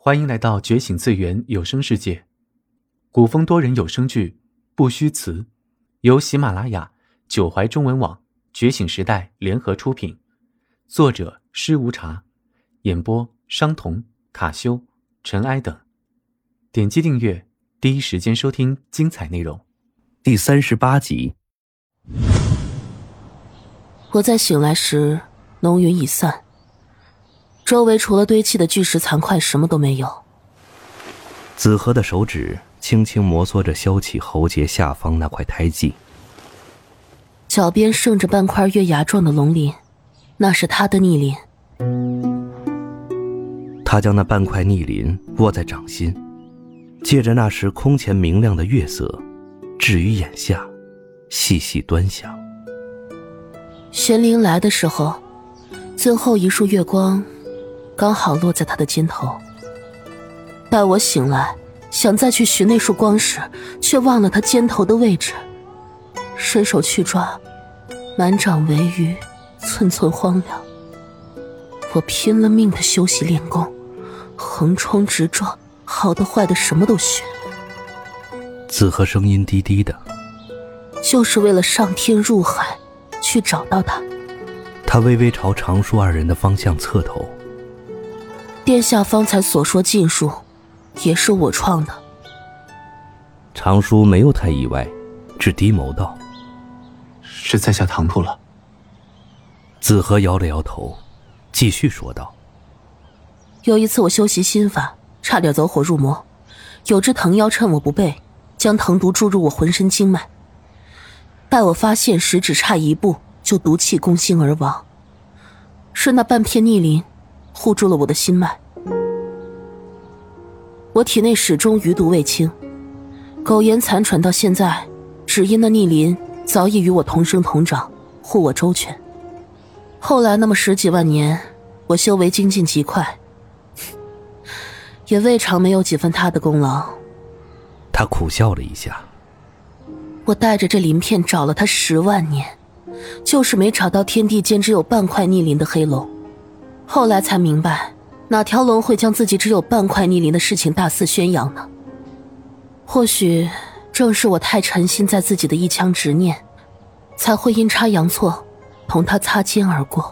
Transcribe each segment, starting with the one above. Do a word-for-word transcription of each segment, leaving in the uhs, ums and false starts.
欢迎来到觉醒最源有声世界，古风多人有声剧《不虚词》，由喜马拉雅、九怀中文网、觉醒时代联合出品，作者施无茶，演播商童、卡修、尘埃等。点击订阅，第一时间收听精彩内容。 第三十八集。 我在醒来时，浓云已散，周围除了堆砌的巨石残块，什么都没有。 子和的手指轻轻摩挲着削起喉结下方那块胎记， 脚边剩着半块月牙状的龙鳞，那是他的逆鳞。 他将那半块逆鳞握在掌心，借着那时空前明亮的月色，置于眼下，细细端详。 玄灵来的时候，最后一束月光刚好落在他的肩头。待我醒来，想再去寻那束光时，却忘了他肩头的位置。伸手去抓，满掌围鱼，寸寸荒凉。我拼了命的休息练功，横冲直撞，好的坏的什么都学。 子和声音低低的， 就是为了上天入海，去找到他。 他微微朝常叔二人的方向侧头。 殿下方才所说禁术，也是我创的。 常叔没有太意外，只低眸道： 是在下唐突了。 子和摇了摇头，继续说道： 有一次我修习心法，差点走火入魔，有只藤妖趁我不备，将藤毒注入我浑身经脉。待我发现时，只差一步就毒气攻心而亡。是那半片逆鳞护住了我的心脉。我体内始终余毒未清，苟延残喘到现在，只因那逆鳞早已与我同生同长，护我周全。后来那么十几万年，我修为精进极快，也未尝没有几分他的功劳。 他苦笑了一下。 我带着这鳞片找了他十万年，就是没找到天地间只有半块逆鳞的黑龙。后来才明白，哪条龙会将自己只有半块逆鳞的事情大肆宣扬呢？或许正是我太沉心在自己的一腔执念，才会阴差阳错同他擦肩而过。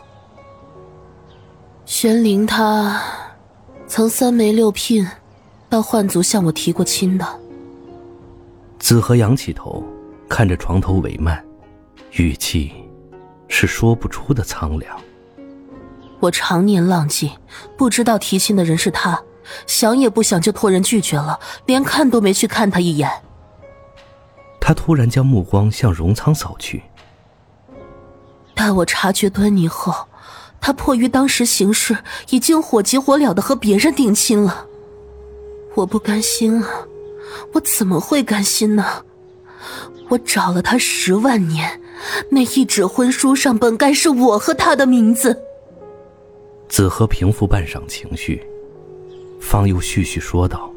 玄灵他曾三媒六聘到幻族向我提过亲的。 子和仰起头，看着床头帷幔，语气是说不出的苍凉。 我常年浪迹，不知道提亲的人是他，想也不想就托人拒绝了，连看都没去看他一眼。 他突然将目光向荣仓扫去。 待我察觉端倪后，他迫于当时形势，已经火急火燎地和别人定亲了。我不甘心啊，我怎么会甘心呢？我找了他十万年，那一纸婚书上本该是我和他的名字。 子和平复半晌情绪，方又絮絮说道：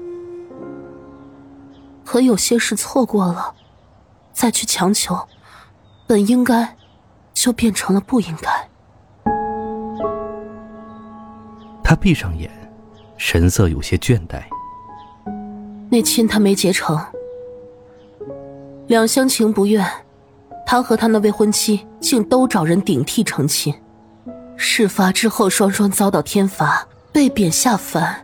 可有些事错过了，再去强求，本应该就变成了不应该。 他闭上眼，神色有些倦怠。 那亲他没结成，两厢情不愿，他和他那未婚妻竟都找人顶替成亲。事发之后，双双遭到天罚，被贬下凡。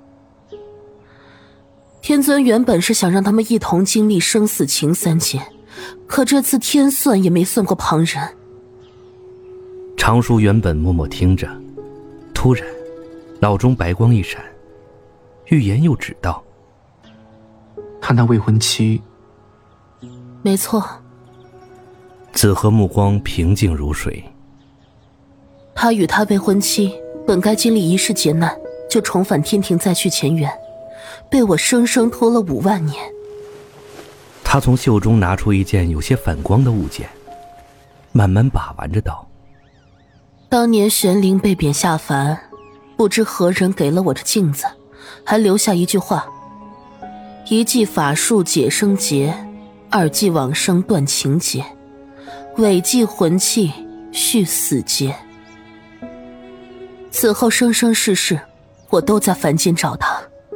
天尊原本是想让他们一同经历生死情三劫，可这次天算也没算过旁人。 常叔原本默默听着，突然脑中白光一闪，欲言又止道： 他那未婚妻。 没错。 子和目光平静如水。 他与他未婚妻本该经历一世劫难，就重返天庭再续前缘，被我生生拖了五万年。 他从袖中拿出一件有些反光的物件，慢慢把玩着道： 当年玄灵被贬下凡，不知何人给了我这镜子，还留下一句话：一记法术解生劫，二记往生断情劫，尾记魂气续死劫。此后生生世世，我都在凡间找他。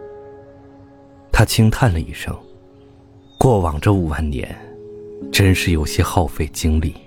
他轻叹了一声，过往这五万年真是有些耗费精力。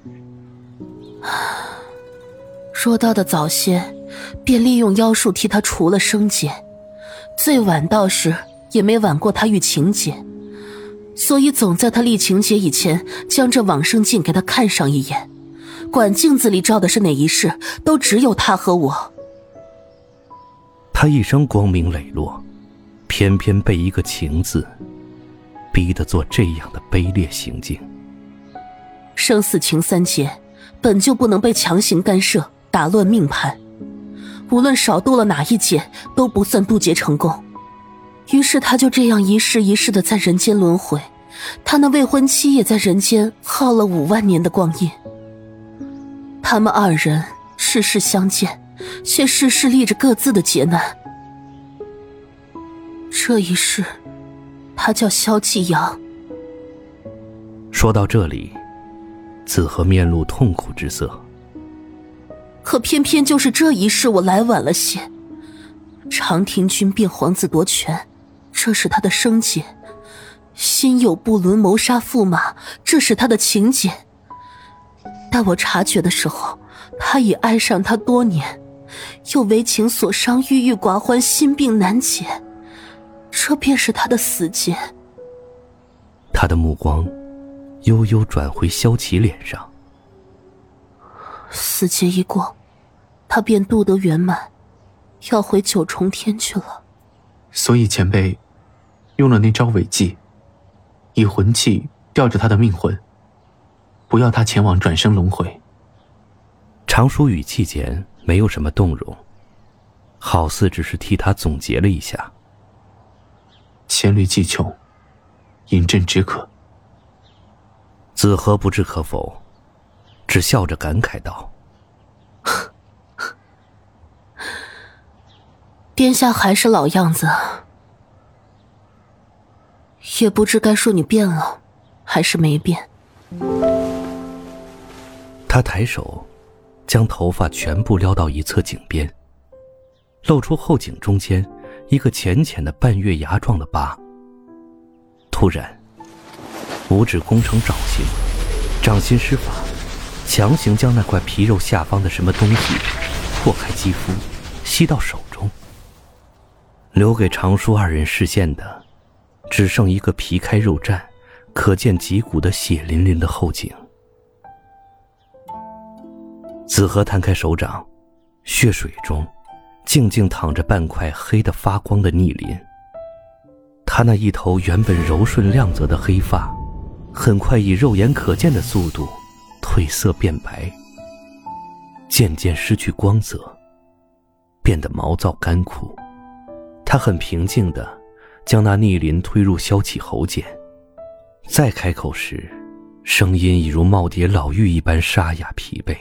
说到的早些，便利用妖术替他除了生劫，最晚到时也没晚过他遇情劫，所以总在他历情劫以前将这往生镜给他看上一眼，管镜子里照的是哪一世，都只有他和我。 他一生光明磊落，偏偏被一个情字逼得做这样的卑劣行径。 生死情三劫本就不能被强行干涉打乱命盘，无论少渡了哪一劫都不算渡劫成功。于是他就这样一世一世的在人间轮回，他那未婚妻也在人间耗了五万年的光阴。他们二人世世相见，却世世历着各自的劫难。这一世他叫萧继阳。 说到这里，子和面露痛苦之色。 可偏偏就是这一世我来晚了些，长亭君变皇子夺权，这是他的生劫；心有不伦谋杀驸马，这是他的情劫。待我察觉的时候，他已爱上他多年，又为情所伤，郁郁寡欢，心病难解，这便是他的死劫。 他的目光悠悠转回萧琪脸上。 死劫一过，他便渡得圆满，要回九重天去了。 所以前辈用了那招伪计，以魂气吊着他的命魂，不要他前往转生轮回。 常叔语气间没有什么动容，好似只是替他总结了一下。 黔驴技穷，饮鸩止渴。 子和不置可否，只笑着感慨道： 殿下还是老样子，也不知该说你变了还是没变。 他抬手将头发全部撩到一侧颈边，露出后颈中间一个浅浅的半月牙状的疤。突然五指功成掌心，掌心施法，强行将那块皮肉下方的什么东西破开肌肤，吸到手中。留给常叔二人视线的只剩一个皮开肉绽，可见脊骨的血淋淋的后颈。子和摊开手掌，血水中静静躺着半块黑得发光的逆鳞。他那一头原本柔顺亮泽的黑发，很快以肉眼可见的速度褪色变白，渐渐失去光泽，变得毛躁干枯。他很平静地将那逆鳞推入萧启喉间，再开口时，声音已如耄耋老妪一般沙哑疲惫。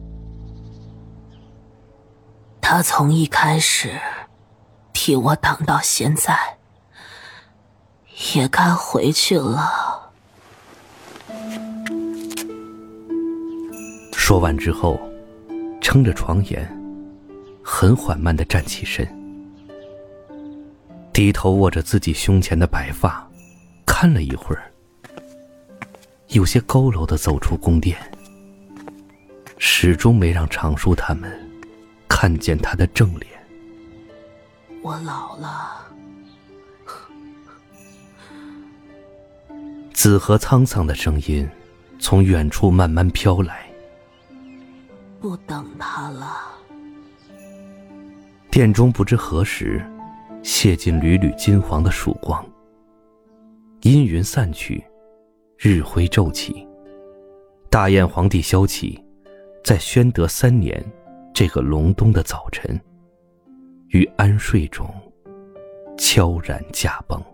他从一开始替我挡到现在，也该回去了。 说完之后，撑着床沿，很缓慢地站起身，低头握着自己胸前的白发，看了一会儿，有些佝偻地走出宫殿，始终没让常叔他们看见他的正脸。 我老了。 子和沧桑的声音从远处慢慢飘来。 不等他了。 殿中不知何时泻进缕缕金黄的曙光，阴云散去，日辉骤起。大燕皇帝萧启在宣德三年这个隆冬的早晨，于安睡中悄然驾崩。